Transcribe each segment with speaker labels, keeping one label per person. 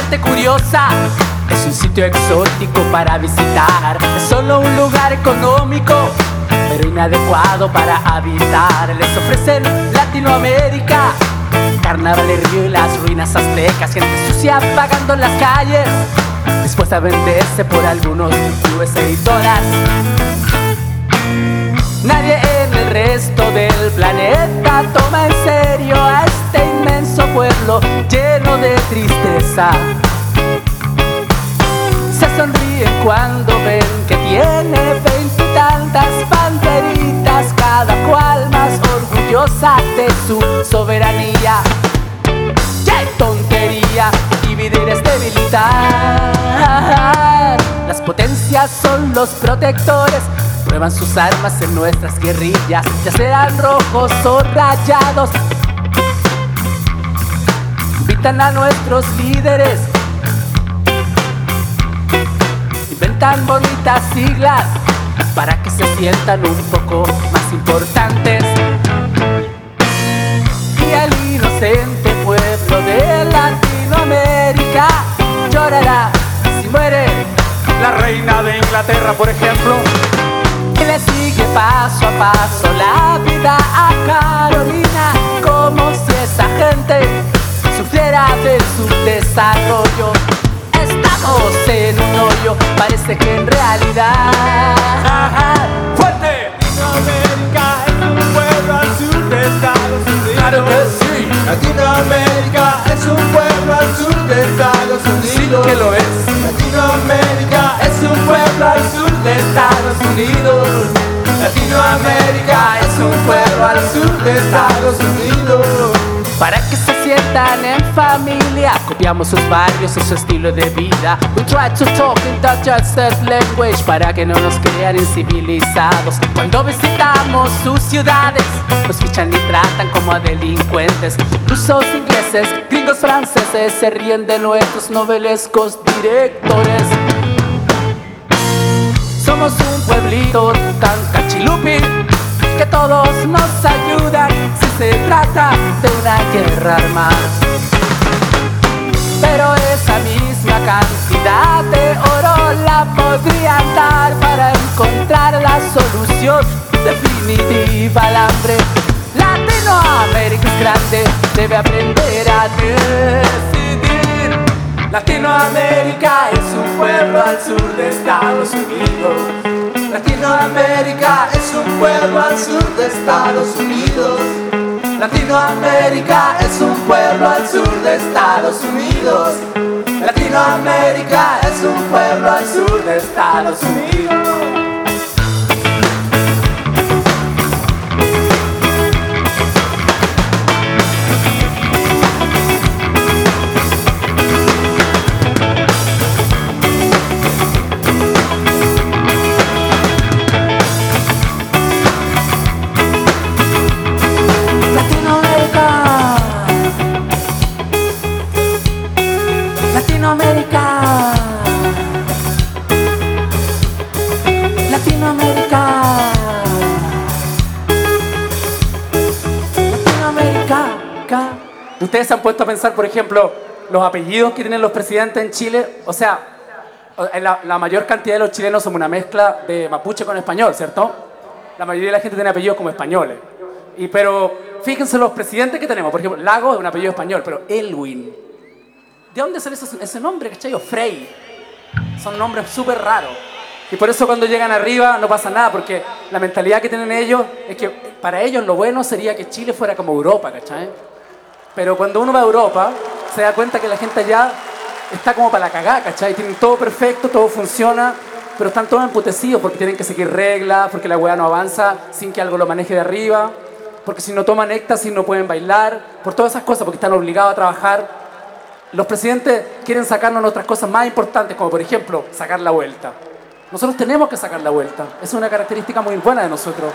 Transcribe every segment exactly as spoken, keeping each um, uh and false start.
Speaker 1: gente curiosa. Es un sitio exótico para visitar. Es solo un lugar económico, pero inadecuado para habitar. Les ofrecen Latinoamérica, carnaval, el río y las ruinas aztecas. Gente sucia pagando en las calles, dispuesta a venderse por algunos U S A dólares. Nadie en el resto del planeta toma en serio a este inmenso pueblo lleno de tristeza. Se sonríen cuando ven que tiene veintitantas banderitas, cada cual más orgullosa de su soberanía. ¡Qué tontería! Dividir es debilitar. Las potencias son los protectores, prueban sus armas en nuestras guerrillas, ya sean rojos o rayados. Invitan a nuestros líderes, inventan bonitas siglas para que se sientan un poco más importantes. Y el inocente pueblo de Latinoamérica llorará si muere
Speaker 2: la reina de Inglaterra, por ejemplo.
Speaker 1: Y le sigue paso a paso la vida a Carolina, como si esa gente sufriera de su desarrollo. Estamos en un hoyo, parece que en realidad.
Speaker 2: ¡Fuerte!
Speaker 3: Latinoamérica es un pueblo al sur de Estados Unidos.
Speaker 2: ¡Claro que sí!
Speaker 3: Latinoamérica es un pueblo al sur de Estados Unidos.
Speaker 2: Sí que lo es.
Speaker 3: Latinoamérica es un pueblo al sur de Estados Unidos. Latinoamérica es un pueblo al sur de Estados Unidos.
Speaker 1: Para que se sientan en familia, copiamos sus barrios y su estilo de vida. We try to talk in that just language para que no nos crean incivilizados. Cuando visitamos sus ciudades, nos fichan y tratan como a delincuentes. Rusos, ingleses, gringos, franceses se ríen de nuestros novelescos directores. Somos un pueblito tan cachilupi que todos nos ayudan si se trata de una guerra armada. Pero esa misma cantidad de oro la podrían dar para encontrar la solución definitiva al hambre. Latinoamérica es grande, debe aprender a decidir. Latinoamérica es un pueblo al sur de Estados Unidos.
Speaker 3: Latinoamérica es un pueblo al sur de Estados Unidos.
Speaker 1: Latinoamérica es un pueblo al sur de Estados Unidos. Latinoamérica es un pueblo al sur de Estados Unidos. Latinoamérica, Latinoamérica, Latinoamérica.
Speaker 2: ¿Ustedes se han puesto a pensar, por ejemplo, los apellidos que tienen los presidentes en Chile? O sea, la, la mayor cantidad de los chilenos somos una mezcla de mapuche con español, ¿cierto? La mayoría de la gente tiene apellidos como españoles. Y, pero fíjense los presidentes que tenemos. Por ejemplo, Lago es un apellido español, pero Elwin, ¿de dónde sale ese, ese nombre, cachai? O Frey. Son nombres súper raros. Y por eso cuando llegan arriba no pasa nada, porque la mentalidad que tienen ellos es que para ellos lo bueno sería que Chile fuera como Europa, ¿cachai? Pero cuando uno va a Europa, se da cuenta que la gente allá está como para la cagada, ¿cachai? Tienen todo perfecto, todo funciona, pero están todos emputecidos porque tienen que seguir reglas, porque la weá no avanza sin que algo lo maneje de arriba, porque si no toman éxtasis no pueden bailar, por todas esas cosas, porque están obligados a trabajar. Los presidentes quieren sacarnos nuestras cosas más importantes, como por ejemplo, sacar la vuelta. Nosotros tenemos que sacar la vuelta. Es una característica muy buena de nosotros.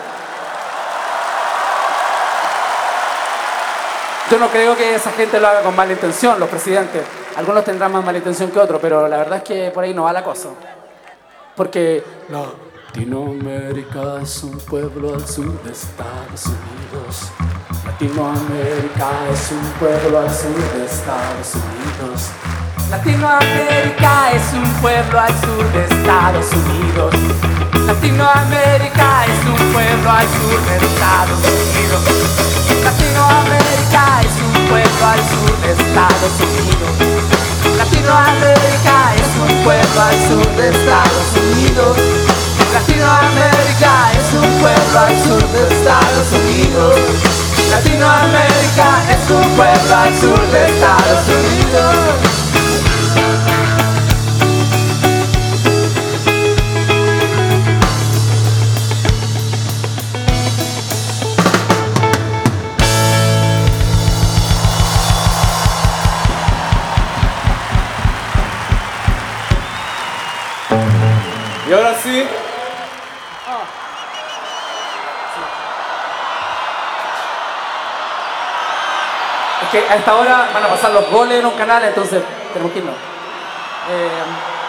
Speaker 2: Yo no creo que esa gente lo haga con mala intención, los presidentes. Algunos tendrán más mala intención que otros, pero la verdad es que por ahí no va la cosa. Porque Latinoamérica es un pueblo al sur de Estados Unidos. Latinoamérica es un pueblo al sur de Estados Unidos.
Speaker 1: Latinoamérica es un pueblo al sur de Estados Unidos. Latinoamérica es un pueblo al sur de Estados Unidos. Latinoamérica es un pueblo al sur de Estados Unidos. Latinoamérica es un pueblo al sur de Estados Unidos. Latinoamérica es un pueblo al sur de Estados Unidos. Latinoamérica es un pueblo al sur de Estados Unidos.
Speaker 3: Y ahora sí.
Speaker 2: Es que a esta hora van a pasar los goles en un canal, entonces tenemos que irnos. Eh,